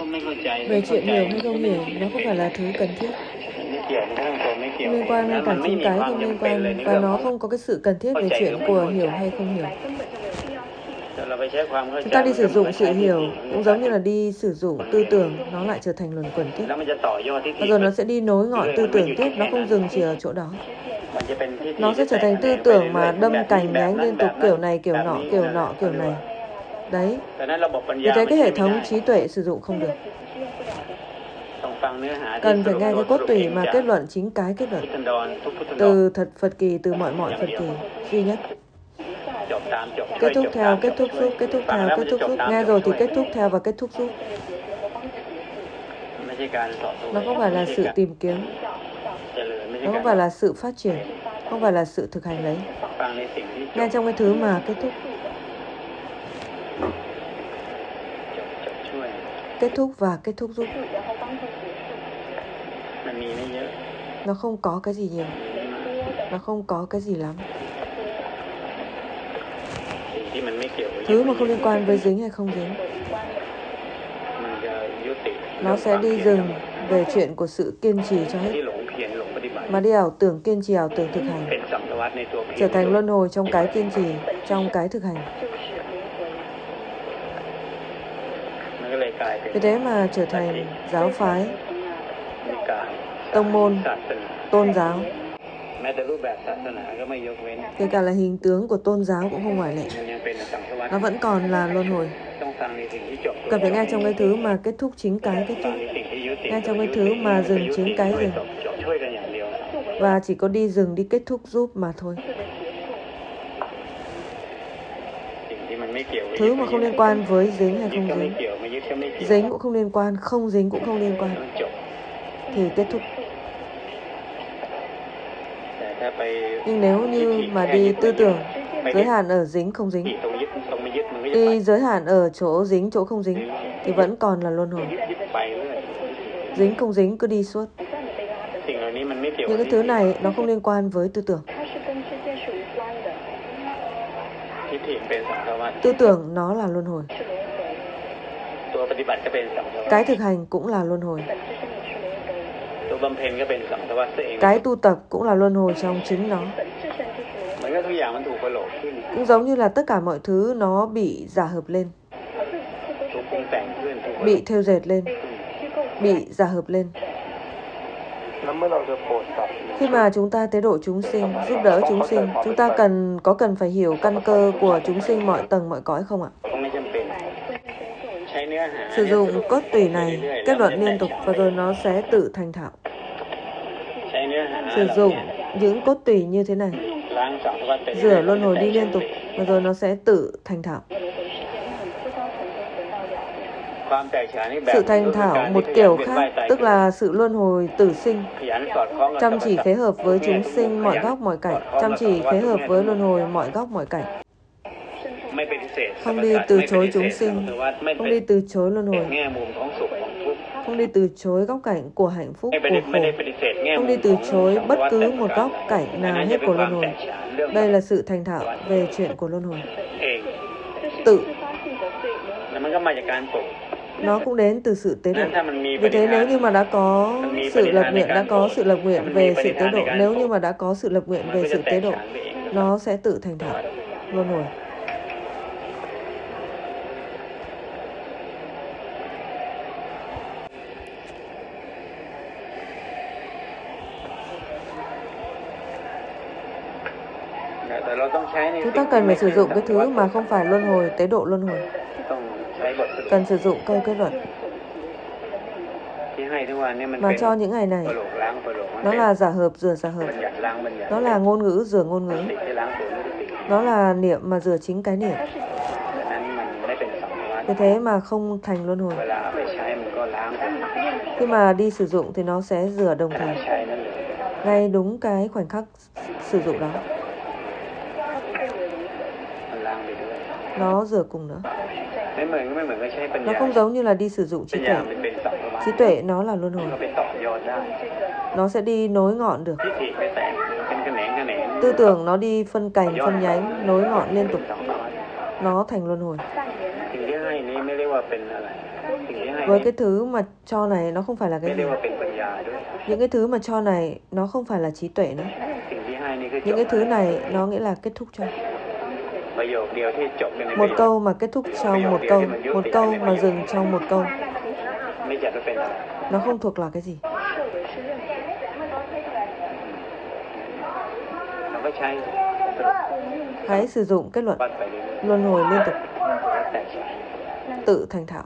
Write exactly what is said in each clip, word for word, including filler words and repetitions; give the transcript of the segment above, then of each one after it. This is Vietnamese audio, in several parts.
Về chuyện hiểu hay không hiểu, nó không phải là thứ cần thiết. Không liên quan, ngay cả chín cái không liên quan, và nó không có cái sự cần thiết về chuyện của hiểu hay không hiểu. Chúng ta đi sử dụng sự hiểu cũng giống như là đi sử dụng tư tưởng, nó lại trở thành luẩn quẩn tiếp. Và rồi nó sẽ đi nối ngọn tư tưởng tiếp, nó không dừng chỉ ở chỗ đó. Nó sẽ trở thành tư tưởng mà đâm cành nhánh liên tục, kiểu này, kiểu nọ, kiểu nọ, kiểu này. Đấy. Vì thế cái hệ thống trí tuệ sử dụng không được. Cần phải nghe cái cốt tủy mà kết luận chính cái kết luận. Từ thật Phật kỳ, từ mọi mọi Phật kỳ, duy nhất. Kết thúc theo, kết thúc giúp, kết thúc theo, kết thúc giúp. Nghe rồi thì kết thúc theo và kết thúc giúp. Nó không phải là sự tìm kiếm. Nó không phải là sự phát triển. Không phải là sự thực hành đấy. Nghe trong cái thứ mà kết thúc. Kết thúc và kết thúc giúp. Nó không có cái gì nhiều. Nó không có cái gì lắm. Thứ mà không liên quan với dính hay không dính, nó sẽ đi dừng về chuyện của sự kiên trì cho hết. Mà đi ảo tưởng, kiên trì ảo tưởng thực hành, trở thành luân hồi trong cái kiên trì, trong cái thực hành. Vì thế mà trở thành giáo phái, tông môn, tôn giáo. Kể cả là hình tướng của tôn giáo cũng không ngoại lệ. Nó vẫn còn là luân hồi. Cần phải nghe trong cái thứ mà kết thúc chính cái kết thúc. Nghe trong cái thứ mà dừng chính cái dừng. Và chỉ có đi dừng, đi kết thúc giúp mà thôi. Thứ mà không liên quan với dính hay không dính, dính cũng không liên quan, không dính cũng không liên quan, thì kết thúc. Nhưng nếu như mà đi tư tưởng, giới hạn ở dính không dính, đi giới hạn ở chỗ dính, chỗ không dính, thì vẫn còn là luân hồi. Dính không dính cứ đi suốt. Những cái thứ này nó không liên quan với tư tưởng. Tư tưởng nó là luân hồi. Cái thực hành cũng là luân hồi. Cái tu tập cũng là luân hồi trong chính nó. Cũng giống như là tất cả mọi thứ nó bị giả hợp lên, bị thêu dệt lên, bị giả hợp lên. Khi mà chúng ta tế độ chúng sinh, giúp đỡ chúng sinh, chúng ta cần có cần phải hiểu căn cơ của chúng sinh mọi tầng mọi cõi không ạ? Sử dụng cốt tủy này kết luận liên tục và rồi nó sẽ tự thành thạo. Sử dụng những cốt tủy như thế này, rửa luân hồi đi liên tục và rồi nó sẽ tự thành thạo. Sự thành thạo một kiểu khác, tức là sự luân hồi tử sinh, chăm chỉ phối hợp với chúng sinh mọi góc mọi cảnh, chăm chỉ phối hợp với luân hồi mọi góc mọi cảnh. Không đi từ chối chúng sinh, không đi từ chối luân hồi, không đi từ chối góc cảnh của hạnh phúc, của khổ, không đi từ chối bất cứ một góc cảnh nào hết của luân hồi. Đây là sự thành thạo về chuyện của luân hồi. Tự. Nó cũng đến từ sự tế độ. Vì thế nếu như mà đã có sự lập nguyện, đã có sự lập nguyện về sự tế độ, nếu như mà đã có sự lập nguyện về sự tế độ, nó sẽ tự thành thạo luân hồi. Chúng ta cần phải sử dụng cái thứ mà không phải luân hồi, tế độ luân hồi. Cần sử dụng câu kết luận. Mà cho những ngày này, nó là giả hợp rửa giả hợp, nó là ngôn ngữ rửa ngôn ngữ, nó là niệm mà rửa chính cái niệm. Vì thế mà không thành luân hồi. Khi mà đi sử dụng thì nó sẽ rửa đồng thời, ngay đúng cái khoảnh khắc sử dụng đó. Nó rửa cùng nữa. Nó không giống như là đi sử dụng trí tuệ. Trí tuệ nó là luân hồi. Nó sẽ đi nối ngọn được. Tư tưởng nó đi phân cành, phân nhánh, nối ngọn liên tục. Nó thành luân hồi. Với cái thứ mà cho này nó không phải là cái gì. Những cái thứ mà cho này nó không phải là trí tuệ nữa. Những cái thứ này nó nghĩa là kết thúc cho. Một câu mà kết thúc trong một câu, một câu mà dừng trong một câu, nó không thuộc là cái gì. Hãy sử dụng kết luận luân hồi liên tục, tự thành thạo.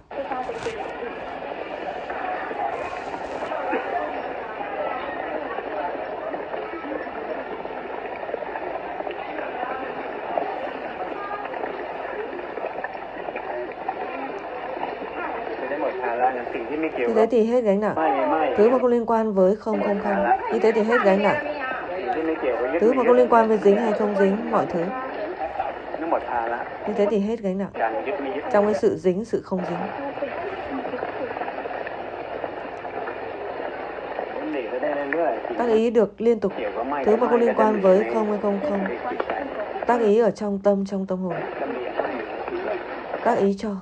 Như thế thì hết gánh nặng. Thứ mà không liên quan với không không không. Như thế thì hết gánh nặng. Thứ mà không liên quan với dính hay không dính, mọi thứ. Như thế thì hết gánh nặng. Trong cái sự dính, sự không dính. Tác ý được liên tục. Thứ mà không liên quan với không hay không không. Tác ý ở trong tâm, trong tâm hồn. Tác ý cho.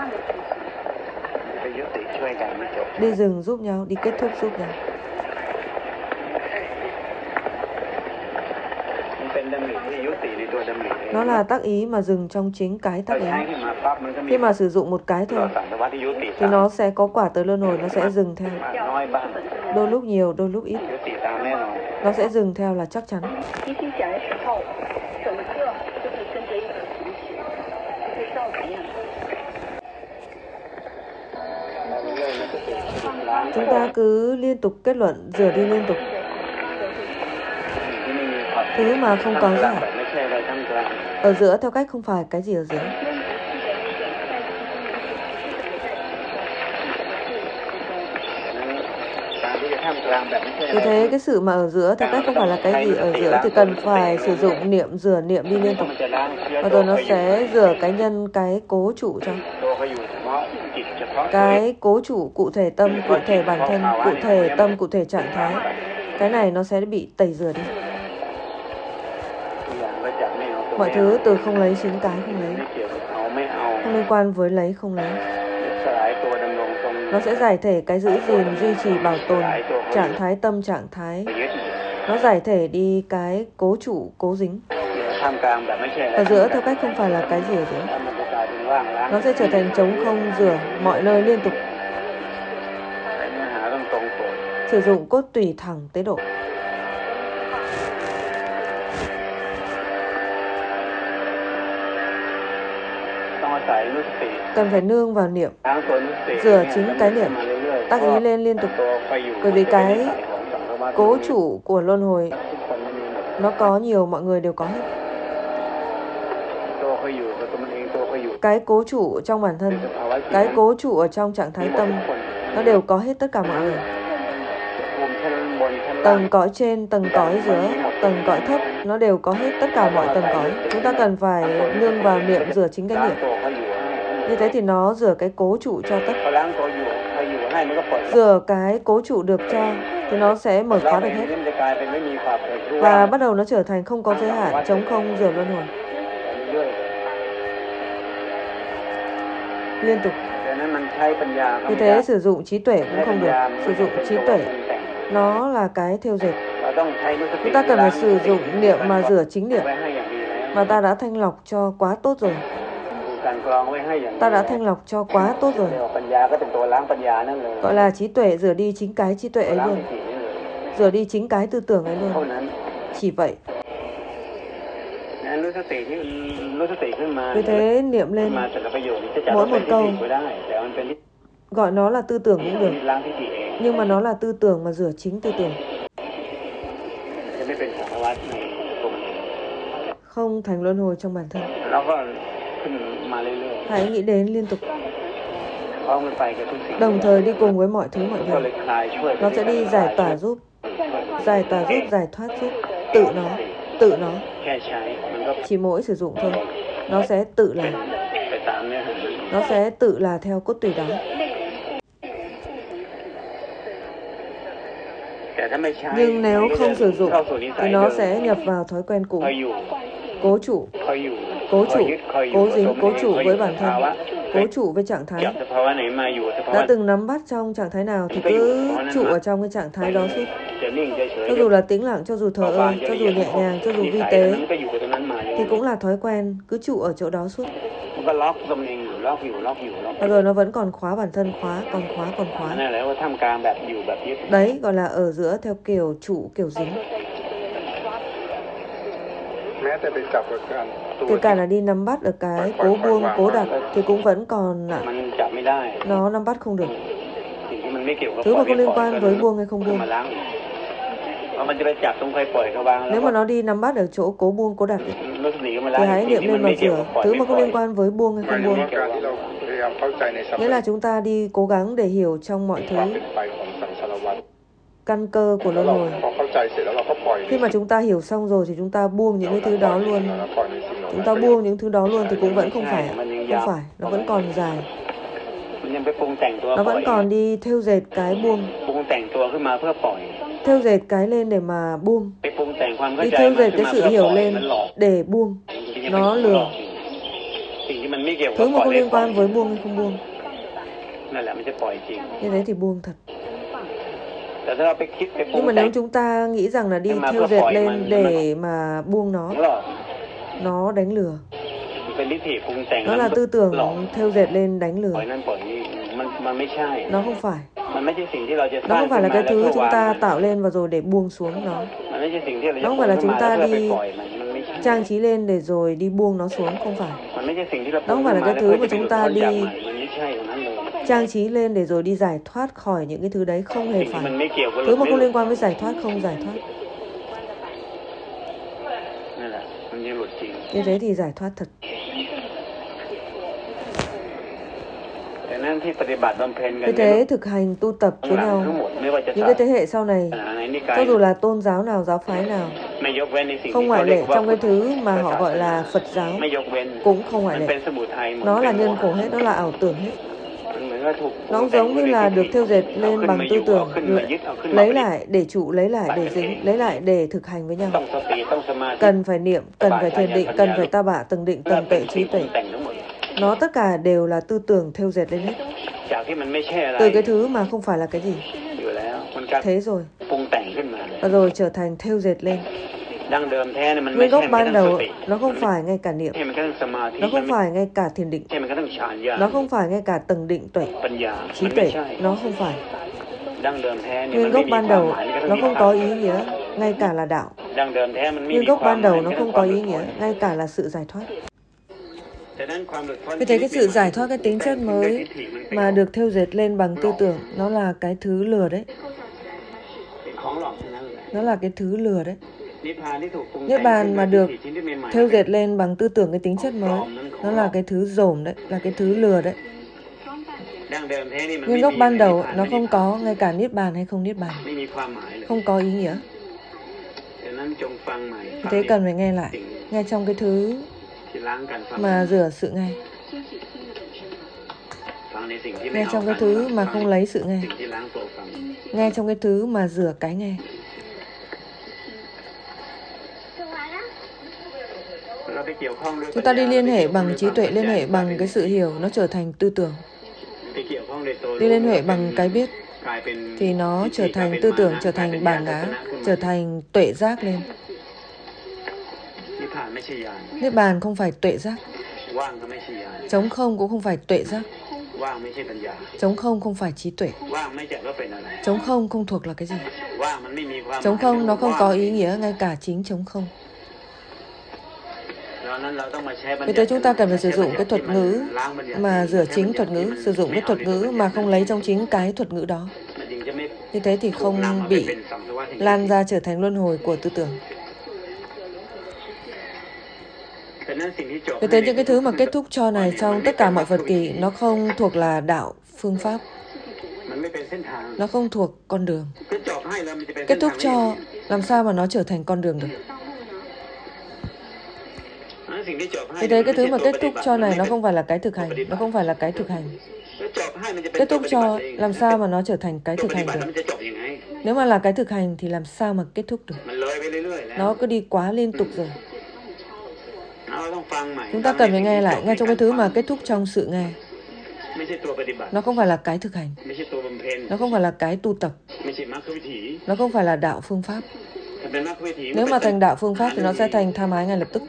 Đi dừng giúp nhau, đi kết thúc giúp nhau. Nó là tác ý mà dừng trong chính cái tác ý. Khi mà sử dụng một cái thôi thì nó sẽ có quả tới luân hồi, nó sẽ dừng theo. Đôi lúc nhiều, đôi lúc ít. Nó sẽ dừng theo là chắc chắn. Chúng ta cứ liên tục kết luận, rửa đi liên tục. Thứ mà không có gì. Ở giữa theo cách không phải cái gì ở dưới. Vì thế cái sự mà ở giữa theo cách không phải là cái gì ở giữa thì cần phải sử dụng niệm rửa niệm đi liên tục. Và rồi nó sẽ rửa cái nhân, cái cố trụ cho. Cái cố trụ cụ thể tâm, cụ thể bản thân, cụ thể tâm, cụ thể trạng thái. Cái này nó sẽ bị tẩy rửa đi. Mọi thứ từ không lấy chính cái không lấy. Không liên quan với lấy không lấy. Nó sẽ giải thể cái giữ gìn, duy trì, bảo tồn, trạng thái tâm, trạng thái. Nó giải thể đi cái cố trụ, cố dính. Ở giữa theo cách không phải là cái gì ở giữa. Nó sẽ trở thành trống không, rửa mọi nơi liên tục. Sử dụng cốt tùy thẳng tế độ. Cần phải nương vào niệm, rửa chính cái niệm, tác ý lên liên tục. Bởi vì cái cố chủ của luân hồi nó có nhiều, mọi người đều có hết. Cái cố chủ trong bản thân, cái cố chủ ở trong trạng thái tâm, nó đều có hết tất cả mọi người. Tầng cõi trên, tầng cõi dưới, tầng cõi thấp, nó đều có hết tất cả mọi tầng cõi. Chúng ta cần phải nương vào niệm, rửa chính cái niệm. Như thế thì nó rửa cái cố trụ cho tất. Rửa cái cố trụ được cho thì nó sẽ mở khóa được hết. Và bắt đầu nó trở thành không có giới hạn, trống không, rửa luân hồi. Liên tục. Vì thế sử dụng trí tuệ cũng không được. Sử dụng trí tuệ nó là cái thêu dệt. Chúng ta cần phải sử dụng niệm mà rửa chính niệm. Mà ta đã thanh lọc cho quá tốt rồi. Ta đã thanh lọc cho quá tốt rồi. Gọi là trí tuệ, rửa đi chính cái trí tuệ ấy luôn. Rửa đi chính cái tư tưởng ấy luôn. Chỉ vậy. Vì thế niệm lên mỗi một câu. Gọi nó là tư tưởng cũng được. Nhưng mà nó là tư tưởng mà rửa chính tư tưởng. Không thành luân hồi trong bản thân. Hãy nghĩ đến liên tục. Đồng thời đi cùng với mọi thứ mọi việc. Nó sẽ đi giải tỏa giúp. Giải tỏa giúp, giải thoát giúp. Tự nó. Tự nó. Chỉ mỗi sử dụng thôi. Nó sẽ tự làm. Nó sẽ tự là theo cốt tùy đó. Nhưng nếu không sử dụng thì nó sẽ nhập vào thói quen cũ. Cố chủ, cố chủ, cố dính, cố chủ với bản thân. cố trụ với trạng thái. Đã từng nắm bắt trong trạng thái nào thì cứ trụ ở trong cái trạng thái đó suốt. Cho dù là tĩnh lặng, cho dù thờ ơ, cho dù nhẹ nhàng, cho dù vi tế, thì cũng là thói quen, cứ trụ ở chỗ đó suốt. Và rồi nó vẫn còn khóa bản thân, khóa, còn khóa, còn khóa. Đấy gọi là ở giữa theo kiểu trụ, kiểu dính. Kể cả là đi nắm bắt ở cái cố buông, cố đặt thì cũng vẫn còn nặng. Nó nắm bắt không được. Thứ mà không liên quan với buông hay không buông. Nếu mà nó đi nắm bắt ở chỗ cố buông, cố đặt thì hãy niệm lên mà rửa. Thứ mà không liên quan với buông hay không buông. Nghĩa là chúng ta đi cố gắng để hiểu trong mọi thứ căn cơ của luân hồi. Khi mà chúng ta hiểu xong rồi thì chúng ta buông những cái thứ đó luôn. Chúng ta buông những thứ đó luôn thì cũng vẫn không phải. Không phải, nó vẫn còn dài. Nó vẫn còn đi thêu dệt cái buông. Thêu dệt cái lên để mà buông. Đi thêu dệt cái sự hiểu lên để buông. Nó lừa. Thứ mà không liên quan với buông hay không buông. Như thế thì buông thật. Nhưng mà nếu chúng ta nghĩ rằng là đi thêu dệt lên để mà buông nó, nó đánh lừa. Nó là tư tưởng thêu dệt lên đánh lừa. Nó không phải. Nó không phải là cái thứ chúng ta tạo lên và rồi để buông xuống nó. Nó không phải là chúng ta đi trang trí lên để rồi đi buông nó xuống, không phải. Nó không phải là cái thứ mà chúng ta đi trang trí lên để rồi đi giải thoát khỏi những cái thứ đấy, không hề phải. Thứ mà không liên quan với giải thoát, không giải thoát. Như thế thì giải thoát thật. Vì thế thực hành tu tập với nhau, những cái thế hệ sau này, cho dù là tôn giáo nào, giáo phái nào, không ngoại lệ trong cái thứ mà họ gọi là Phật giáo, cũng không ngoại lệ. Nó là nhân khổ hết, nó là ảo tưởng hết. Nó giống như là được thêu dệt lên bằng tư tưởng, lấy lại để trụ, lấy lại để dính, lấy lại để thực hành với nhau. Cần phải niệm, cần phải thiền định, cần phải ta bạ, từng định, từng tuệ, trí tuệ. Nó tất cả đều là tư tưởng thêu dệt lên hết. Từ cái thứ mà không phải là cái gì. Thế rồi. Và rồi trở thành thêu dệt lên. Nguyên gốc ban đầu nó không phải ngay cả niệm, nó không phải ngay cả thiền định, nó không phải ngay cả tầng định tuệ, trí tuệ, nó không phải. Nguyên gốc ban đầu nó không có ý nghĩa ngay cả là đạo. Nguyên gốc ban đầu nó không có ý nghĩa ngay cả là sự giải thoát. Vì thế cái sự giải thoát, cái tính chất mới mà được thêu dệt lên bằng tư tưởng, nó là cái thứ lừa đấy. Nó là cái thứ lừa đấy. Niết bàn mà được thêu dệt lên bằng tư tưởng cái tính chất mới, nó là cái thứ dổm đấy, là cái thứ lừa đấy. Nguyên gốc ban đầu nó không có ngay cả niết bàn hay không niết bàn, không có ý nghĩa. Vì thế cần phải nghe lại, nghe trong cái thứ mà rửa sự nghe, nghe trong cái thứ mà không lấy sự nghe, nghe trong cái thứ mà rửa cái nghe. Chúng ta đi liên hệ bằng trí tuệ, liên hệ bằng cái sự hiểu, nó trở thành tư tưởng. Đi liên hệ bằng cái biết thì nó trở thành tư tưởng, trở thành bản ngã, trở thành tuệ giác lên. Niết bàn không phải tuệ giác, trống không cũng không phải tuệ giác, trống không không phải trí tuệ, trống không không thuộc là cái gì. Trống không nó không có ý nghĩa ngay cả chính trống không. Vì thế chúng ta cần phải sử dụng cái thuật ngữ mà rửa chính thuật ngữ, sử dụng cái thuật ngữ mà không lấy trong chính cái thuật ngữ đó. Như thế thì không bị lan ra trở thành luân hồi của tư tưởng. Vì thế những cái thứ mà kết thúc cho này trong tất cả mọi Phật kỳ, nó không thuộc là đạo, phương pháp. Nó không thuộc con đường. Kết thúc cho, làm sao mà nó trở thành con đường được? Vì thế cái thứ mà kết thúc cho này nó không phải là cái thực hành, nó không phải là cái thực hành. Kết thúc cho, làm sao mà nó trở thành cái thực hành được? Nếu mà là cái thực hành thì làm sao mà kết thúc được? Nó cứ đi quá liên tục rồi. Chúng ta cần phải nghe lại, nghe trong cái thứ mà kết thúc trong sự nghe. Nó không phải là cái thực hành. Nó không phải là cái tu tập. Nó không phải là đạo phương pháp. Nếu mà thành đạo phương pháp thì nó sẽ thành tham ái ngay lập tức.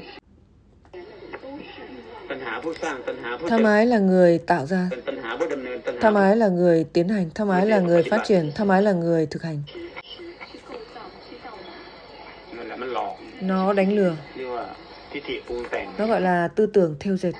Tham ái là người tạo ra. Tham ái là người tiến hành. Tham ái là người phát triển. Tham ái là người thực hành. Nó đánh lừa. Nó gọi là tư tưởng thêu dệt.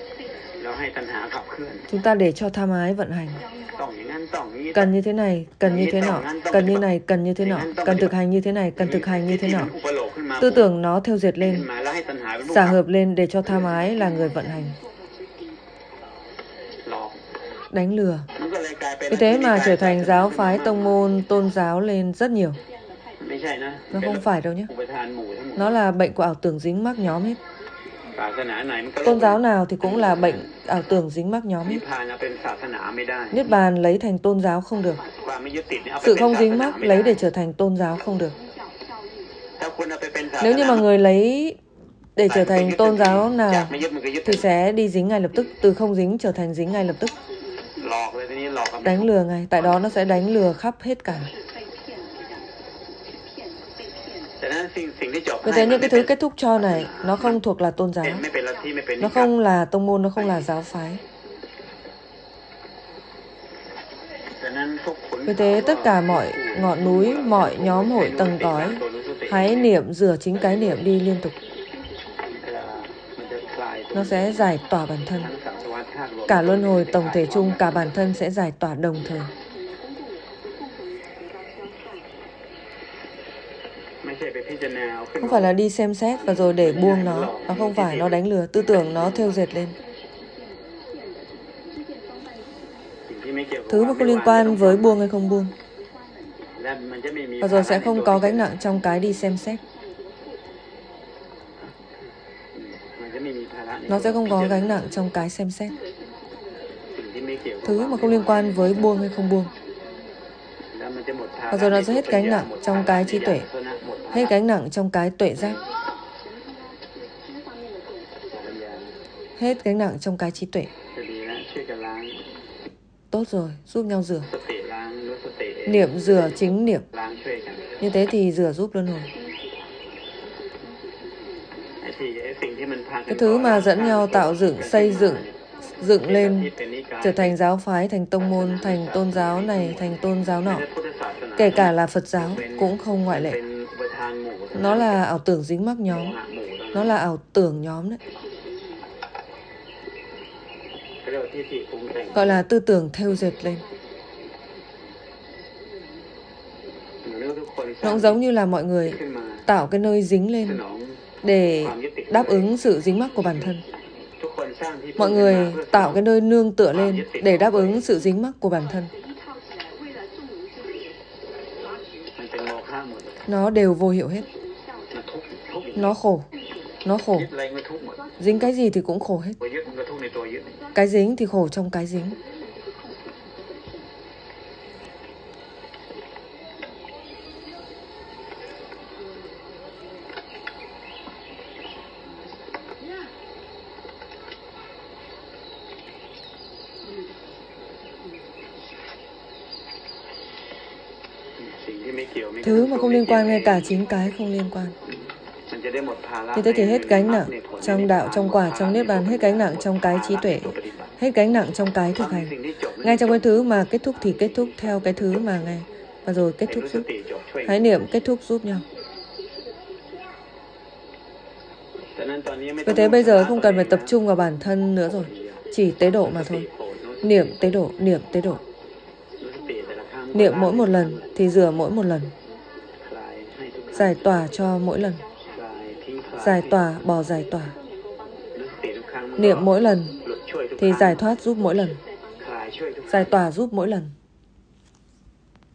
Chúng ta để cho tham ái vận hành. Cần như thế này, cần như thế nọ, cần như này, cần như thế nọ, cần thực hành như thế này, cần thực hành như thế nọ. Tư tưởng nó thêu dệt lên, xả hợp lên để cho tham ái là người vận hành. Đánh lừa. Vì thế mà trở thành giáo phái, tông môn, tôn giáo lên rất nhiều. Nó không phải đâu nhé. Nó là bệnh của ảo tưởng dính mắc nhóm hết. Tôn giáo nào thì cũng là bệnh ảo tưởng dính mắc nhóm hết. Niết bàn lấy thành tôn giáo không được. Sự không dính mắc lấy để trở thành tôn giáo không được. Nếu như mà người lấy để trở thành tôn giáo nào thì sẽ đi dính ngay lập tức. Từ không dính trở thành dính ngay lập tức. Đánh lừa ngay. Tại đó nó sẽ đánh lừa khắp hết cả. Vì thế những cái thứ kết thúc cho này nó không thuộc là tôn giáo. Nó không là tông môn, nó không là giáo phái. Vì thế tất cả mọi ngọn núi, mọi nhóm hội tầng cõi, hãy niệm rửa chính cái niệm đi liên tục. Nó sẽ giải tỏa bản thân. Cả luân hồi tổng thể chung, cả bản thân sẽ giải tỏa đồng thời. Không phải là đi xem xét và rồi để buông nó. Nó không phải, nó đánh lừa. Tư tưởng nó thêu dệt lên. Thứ mà không liên quan với buông hay không buông. Và rồi sẽ không có gánh nặng trong cái đi xem xét. Nó sẽ không có gánh nặng trong cái xem xét. Thứ mà không liên quan với buông hay không buông. Và rồi nó sẽ hết gánh nặng trong cái trí tuệ. Hết gánh nặng trong cái tuệ giác. Hết gánh nặng trong cái trí tuệ. Tốt rồi, giúp nhau rửa. Niệm rửa chính niệm. Như thế thì rửa giúp luân hồi. Cái thứ mà dẫn nhau tạo dựng, xây dựng, dựng lên, trở thành giáo phái, thành tông môn, thành tôn giáo này, thành tôn giáo nọ. Kể cả là Phật giáo cũng không ngoại lệ. Nó là ảo tưởng dính mắc nhóm. Nó là ảo tưởng nhóm đấy. Gọi là tư tưởng thêu dệt lên. Nó cũng giống như là mọi người tạo cái nơi dính lên để đáp ứng sự dính mắc của bản thân. Mọi người tạo cái nơi nương tựa lên để đáp ứng sự dính mắc của bản thân. Nó đều vô hiệu hết. Nó khổ. Nó khổ. Dính cái gì thì cũng khổ hết. Cái dính thì khổ trong cái dính. Thứ mà không liên quan, ngay cả chính cái không liên quan. Như thế thì hết gánh nặng trong đạo, trong quả, trong niết bàn, hết gánh nặng trong cái trí tuệ, hết gánh nặng trong cái thực hành. Ngay trong cái thứ mà kết thúc thì kết thúc theo cái thứ mà ngay, và rồi kết thúc giúp. Hãy niệm kết thúc giúp nhau. Vì thế bây giờ không cần phải tập trung vào bản thân nữa rồi, chỉ tế độ mà thôi. Niệm tế độ, niệm tế độ. Niệm mỗi một lần thì rửa mỗi một lần. Giải tỏa cho mỗi lần. Giải tỏa, bỏ giải tỏa. Niệm mỗi lần thì giải thoát giúp mỗi lần. Giải tỏa giúp mỗi lần.